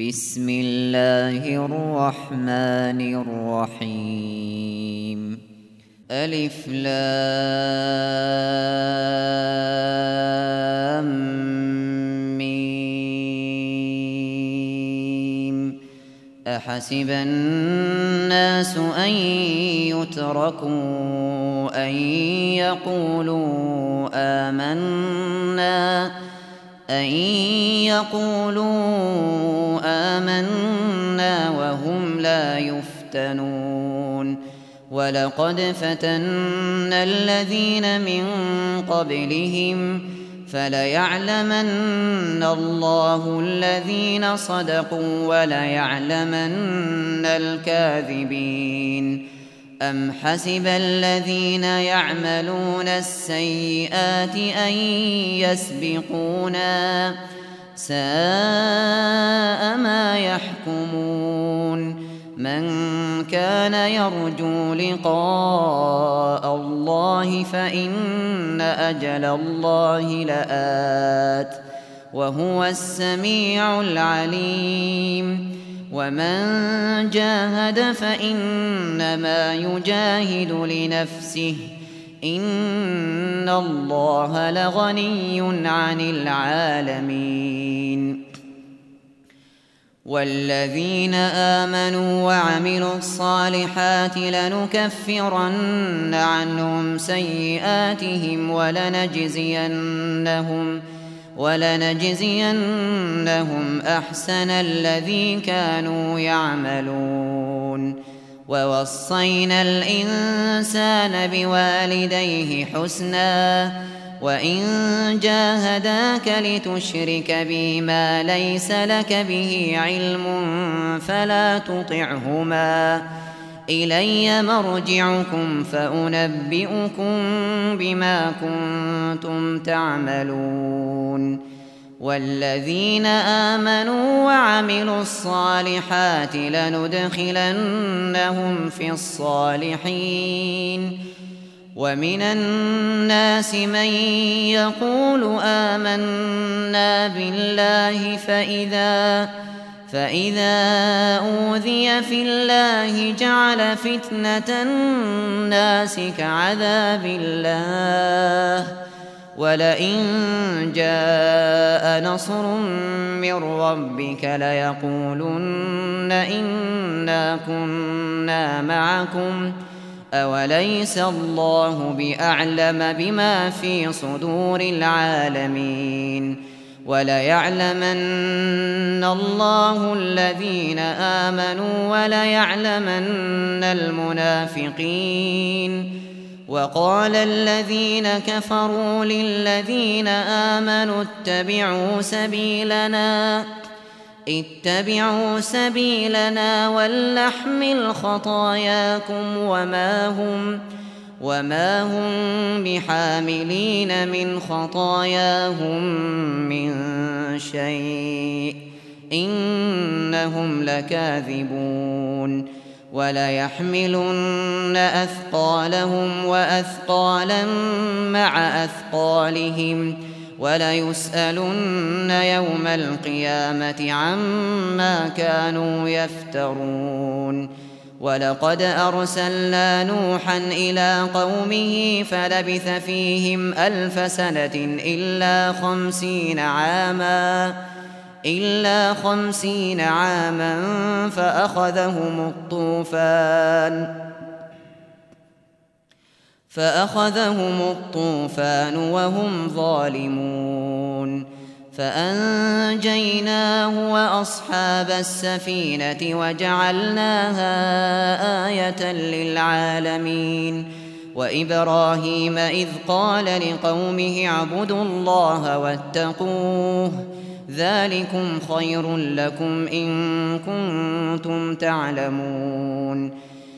بسم الله الرحمن الرحيم ألف لام ميم أحسب الناس أن يتركوا أن يقولوا آمنا وهم لا يفتنون ولقد فتنا الذين من قبلهم فليعلمن الله الذين صدقوا وليعلمن الكاذبين أم حسب الذين يعملون السيئات أن يسبقونا ساء ما يحكمون من كان يرجو لقاء الله فإن أجل الله لآت وهو السميع العليم ومن جاهد فإنما يجاهد لنفسه إن الله لغني عن العالمين والذين آمنوا وعملوا الصالحات لنكفرن عنهم سيئاتهم ولنجزينهم أحسن الذي كانوا يعملون ووصينا الإنسان بوالديه حسنا وإن جاهداك لتشرك بي ما ليس لك به علم فلا تطعهما إلي مرجعكم فأنبئكم بما كنتم تعملون والذين آمنوا وعملوا الصالحات لندخلنهم في الصالحين ومن الناس من يقول آمنا بالله فإذا أوذي في الله جعل فتنة الناس كعذاب الله ولئن جاء نصر من ربك ليقولن إنا كنا معكم أوليس الله بأعلم بما في صدور العالمين وليعلمن الله الذين آمنوا وليعلمن المنافقين وقال الذين كفروا للذين آمنوا اتبعوا سبيلنا ولنحمل خطاياكم وما هم بحاملين من خطاياهم من شيء إنهم لكاذبون وليحملن أثقالهم وأثقالا مع أثقالهم وليسألن يوم القيامة عما كانوا يفترون ولقد أرسلنا نوحا إلى قومه فلبث فيهم 1000 سنة إلا 50 عاما فأخذهم الطوفان وهم ظالمون فأنجيناه وأصحاب السفينة وجعلناها آية للعالمين وإبراهيم إذ قال لقومه اعبدوا الله واتقوه ذلكم خير لكم إن كنتم تعلمون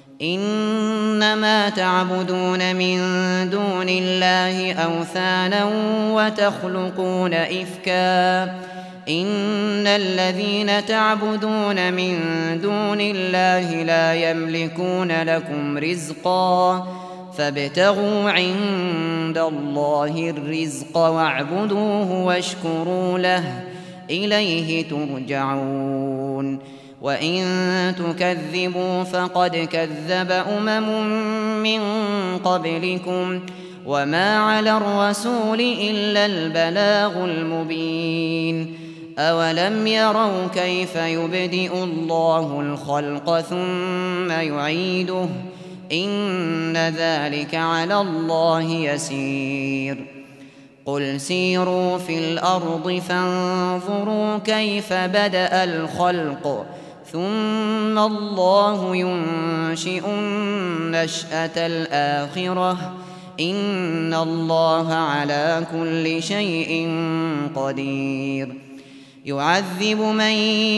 إنما تعبدون من دون الله أوثانا وتخلقون إفكا إن الذين تعبدون من دون الله لا يملكون لكم رزقا فابتغوا عند الله الرزق واعبدوه واشكروا له إليه ترجعون يعلمون وإن تكذبوا فقد كذب من قبلكم وما على الرسول إلا البلاغ المبين أولم يروا كيف يبدئ الله الخلق ثم يعيده إن ذلك على الله يسير قل سيروا في الأرض فانظروا كيف بدأ الخلق ثم الله ينشئ النشأة الآخرة إن الله على كل شيء قدير يعذب من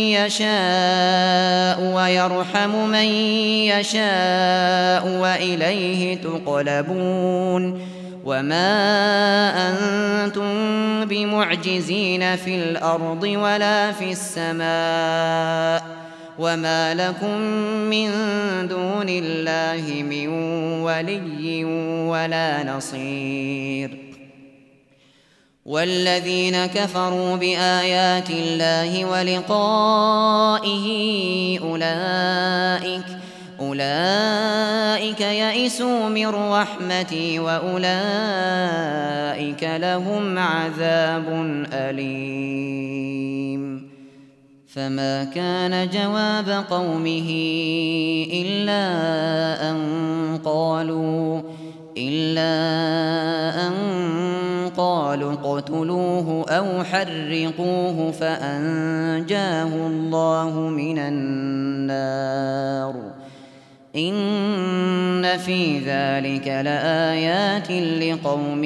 يشاء ويرحم من يشاء وإليه تقلبون وما أنتم بمعجزين في الأرض ولا في السماء وما لكم من دون الله من ولي ولا نصير والذين كفروا بآيات الله ولقائه أولئك يئسوا من رحمتي وأولئك لهم عذاب أليم فما كان جواب قومه إلا أن قالوا اقتلوه أو حرقوه فأنجاه الله من النار إن في ذلك لآيات لقوم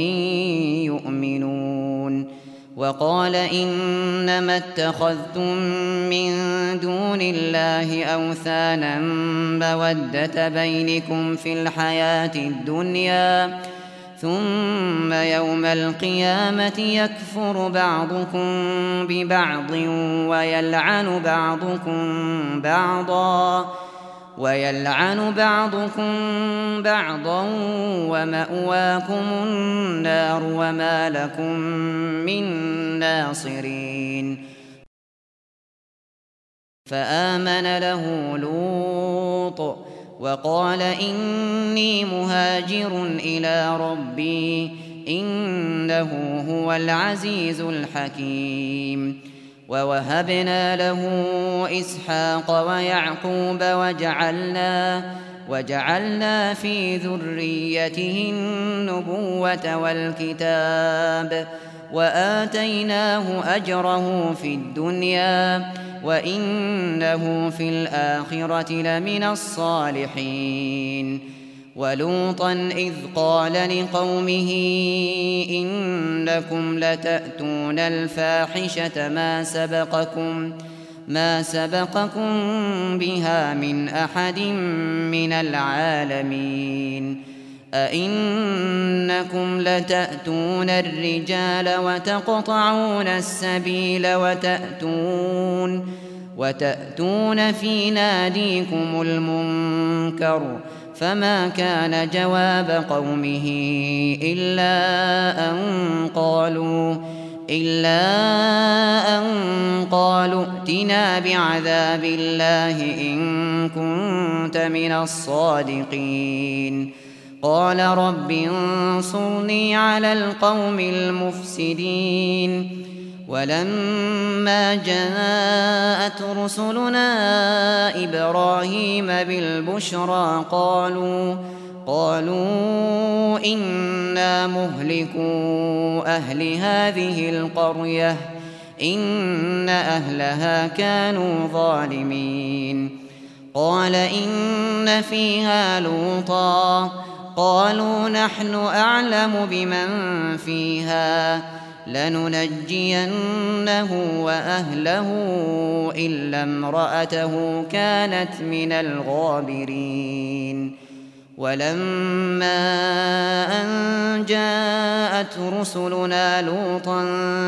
يؤمنون وقال إنما اتخذتم من دون الله أوثانا مودة بينكم في الحياة الدنيا ثم يوم القيامة يكفر بعضكم ببعض ويلعن بعضكم بعضا ومأواكم النار وما لكم من ناصرين فآمن له لوط وقال إني مهاجر إلى ربي إنه هو العزيز الحكيم ووهبنا له إسحاق ويعقوب وجعلنا في ذريته النبوة والكتاب وآتيناه أجره في الدنيا وإنه في الآخرة لمن الصالحين ولوطا إذ قال لقومه إنكم لتأتون الفاحشة ما سبقكم بها من أحد من العالمين أئنكم لتأتون الرجال وتقطعون السبيل وتأتون في ناديكم المنكر فما كان جواب قومه إلا أن قالوا ائتنا بعذاب الله إن كنت من الصادقين قال رب انصرني على القوم المفسدين ولما جاءت رسلنا إبراهيم بالبشرى قالوا إنا مهلكو أهل هذه القرية إن أهلها كانوا ظالمين قال إن فيها لوطا قالوا نحن أعلم بمن فيها لننجينه وأهله إلا امرأته كانت من الغابرين ولما أن جاءت رسلنا لوطا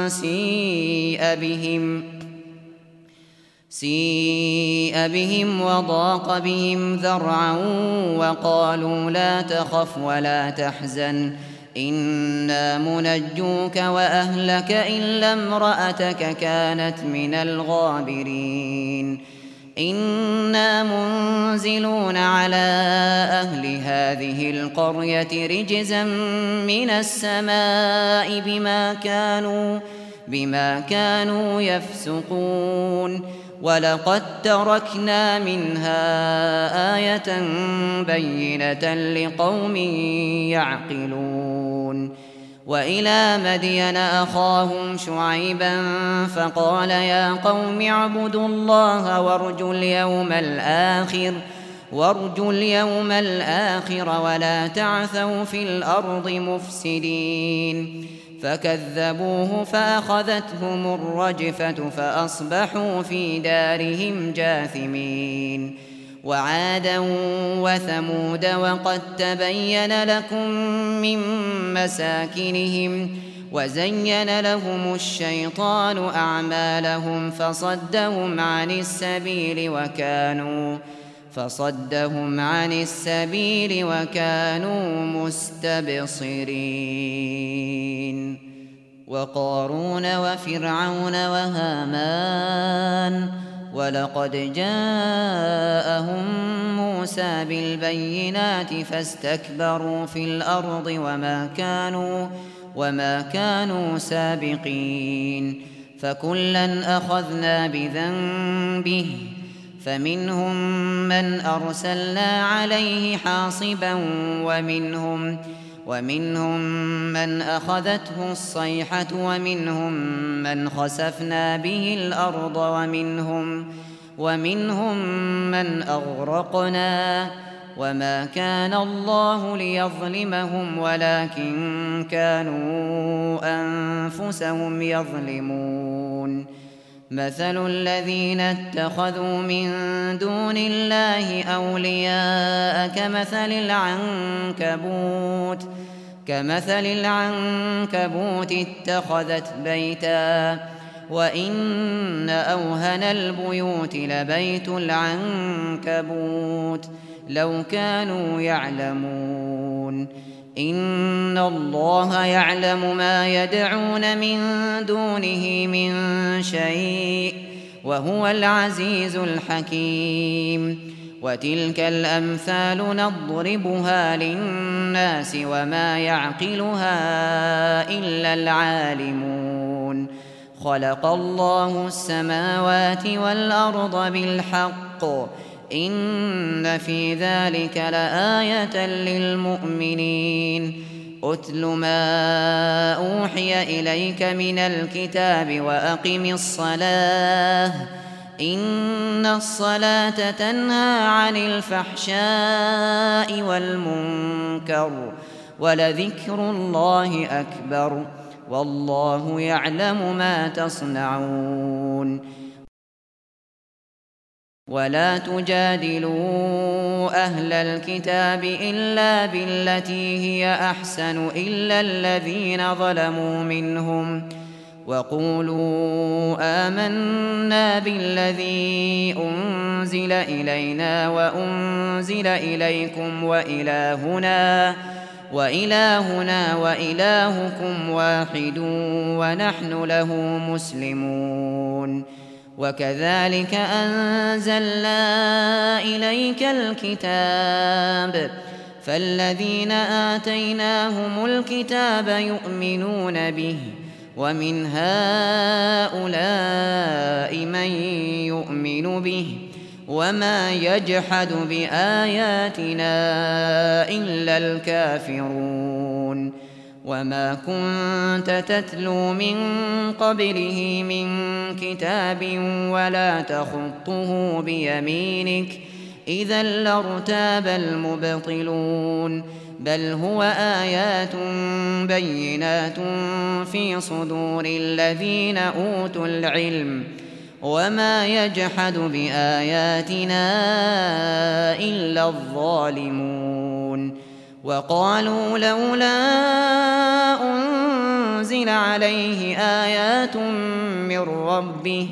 سيء بهم وضاق بهم ذرعا وقالوا لا تخف ولا تحزن إنا منجوك وأهلك إلا امرأتك كانت من الغابرين إنا منزلون على أهل هذه القرية رجزا من السماء بما كانوا يفسقون ولقد تركنا منها آية بينة لقوم يعقلون وإلى مدين أخاهم شعيبا فقال يا قوم اعبدوا الله وارجوا اليوم الآخر ولا تعثوا في الأرض مفسدين فكذبوه فأخذتهم الرجفة فأصبحوا في دارهم جاثمين وعادا وثمود وقد تبين لكم من مساكنهم وزين لهم الشيطان أعمالهم فصدهم عن السبيل وكانوا مستبصرين وقارون وفرعون وهامان ولقد جاءهم موسى بالبينات فاستكبروا في الأرض وما كانوا سابقين فكلا أخذنا بذنبه فمنهم من أرسلنا عليه حاصبا ومنهم من أخذته الصيحة ومنهم من خسفنا به الأرض ومنهم من أغرقنا وما كان الله ليظلمهم ولكن كانوا أنفسهم يظلمون مثل الذين اتخذوا من دون الله أولياء كمثل العنكبوت اتخذت بيتا وإن أوهن البيوت لبيت العنكبوت لو كانوا يعلمون إن الله يعلم ما يدعون من دونه من شيء وهو العزيز الحكيم وتلك الأمثال نضربها للناس وما يعقلها إلا العالمون خلق الله السماوات والأرض بالحق إن في ذلك لآية للمؤمنين أتل ما أوحي إليك من الكتاب وأقم الصلاة إن الصلاة تنهى عن الفحشاء والمنكر ولذكر الله أكبر والله يعلم ما تصنعون ولا تجادلوا أهل الكتاب إلا بالتي هي أحسن إلا الذين ظلموا منهم وقولوا آمنا بالذي أنزل إلينا وأنزل إليكم وإلهنا وإلهكم واحد ونحن له مسلمون وكذلك أنزلنا إليك الكتاب فالذين آتيناهم الكتاب يؤمنون به ومن هؤلاء من يؤمن به وما يجحد بآياتنا إلا الكافرون وما كنت تتلو من قبله من كتاب ولا تخطه بيمينك إذا لارتاب المبطلون بل هو آيات بينات في صدور الذين أوتوا العلم وما يجحد بآياتنا إلا الظالمون وقالوا لولا أنزل عليه آيات من ربه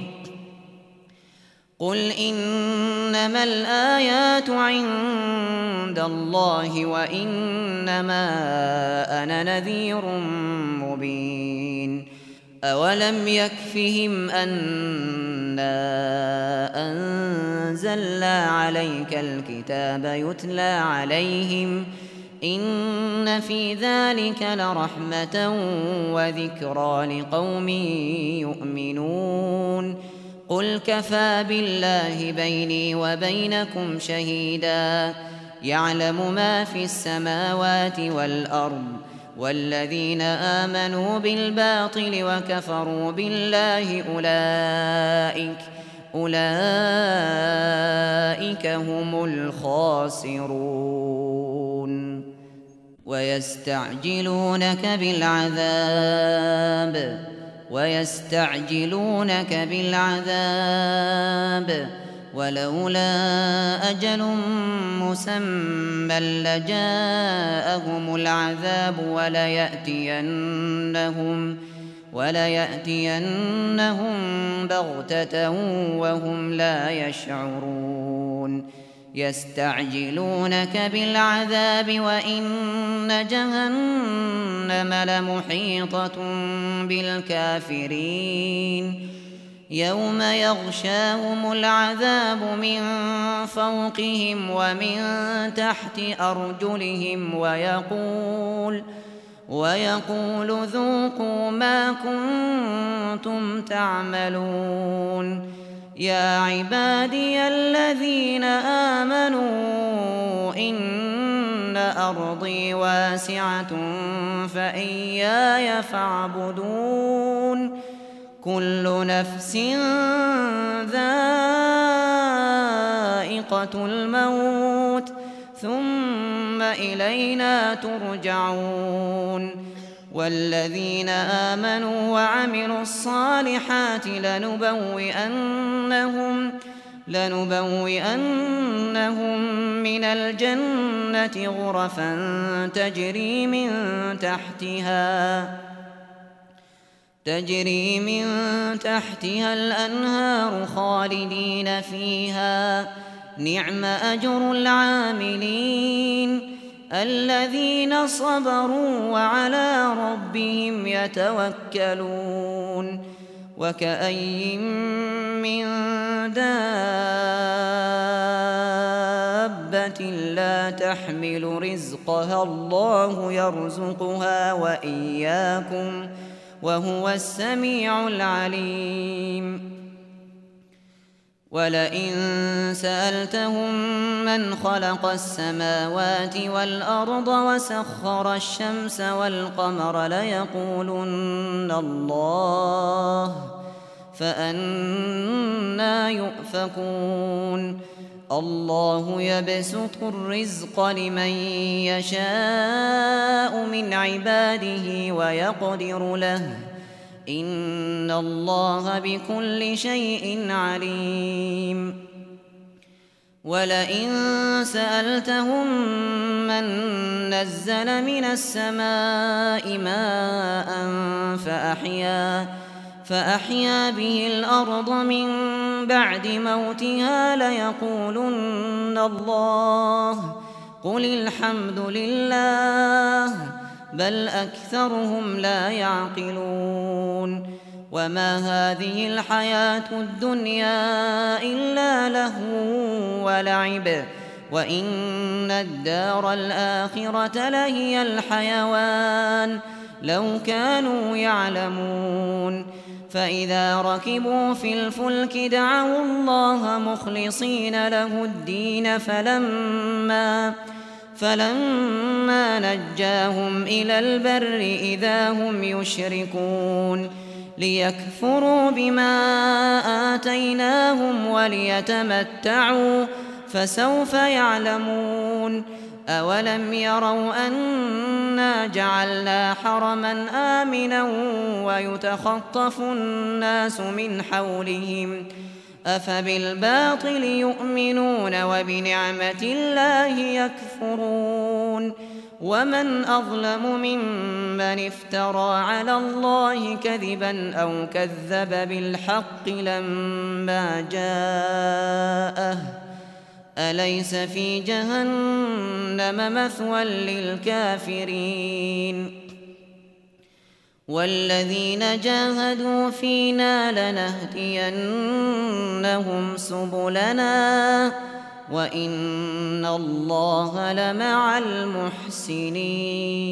قل إنما الآيات عند الله وإنما أنا نذير مبين أولم يكفهم أنا أنزلنا عليك الكتاب يتلى عليهم إن في ذلك لرحمة وذكرى لقوم يؤمنون قل كفى بالله بيني وبينكم شهيدا يعلم ما في السماوات والأرض والذين آمنوا بالباطل وكفروا بالله أولئك هم الخاسرون ويستعجلونك بالعذاب ولولا أجل مسمى لجاءهم العذاب وليأتينهم بغتة وهم لا يشعرون يستعجلونك بالعذاب وإن جهنم لمحيطة بالكافرين يوم يغشاهم العذاب من فوقهم ومن تحت أرجلهم ويقول ذوقوا ما كنتم تعملون يا عبادي الذين آمنوا إن أرضي واسعة فإياي فاعبدون كل نفس ذائقة الموت ثم إلينا ترجعون والذين آمنوا وعملوا الصالحات لنبوئنهم من الجنة غرفا تجري من تحتها الأنهار خالدين فيها نعم أجر العاملين الذين صبروا وعلى ربهم يتوكلون وكأي من دابة لا تحمل رزقها الله يرزقها وإياكم وهو السميع العليم ولئن سألتهم من خلق السماوات والأرض وسخر الشمس والقمر ليقولن الله فأنى يؤفكون الله يبسط الرزق لمن يشاء من عباده ويقدر له إن الله بكل شيء عليم ولئن سألتهم من نزل من السماء ماء فأحيا به الأرض من بعد موتها ليقولن الله قل الحمد لله بل أكثرهم لا يعقلون وما هذه الحياة الدنيا إلا لهو ولعب وإن الدار الآخرة لهي الحيوان لو كانوا يعلمون فإذا ركبوا في الفلك دعوا الله مخلصين له الدين فلما نجاهم إلى البر إذا هم يشركون ليكفروا بما آتيناهم وليتمتعوا فسوف يعلمون أولم يروا أنا جعلنا حرما آمنا ويتخطف الناس من حولهم أفبالباطل يؤمنون وبنعمة الله يكفرون ومن أظلم ممن افترى على الله كذبا أو كذب بالحق لما جاءه أليس في جهنم مثوى للكافرين والذين جاهدوا فينا لنهدينهم سبلنا وإن الله لمع المحسنين.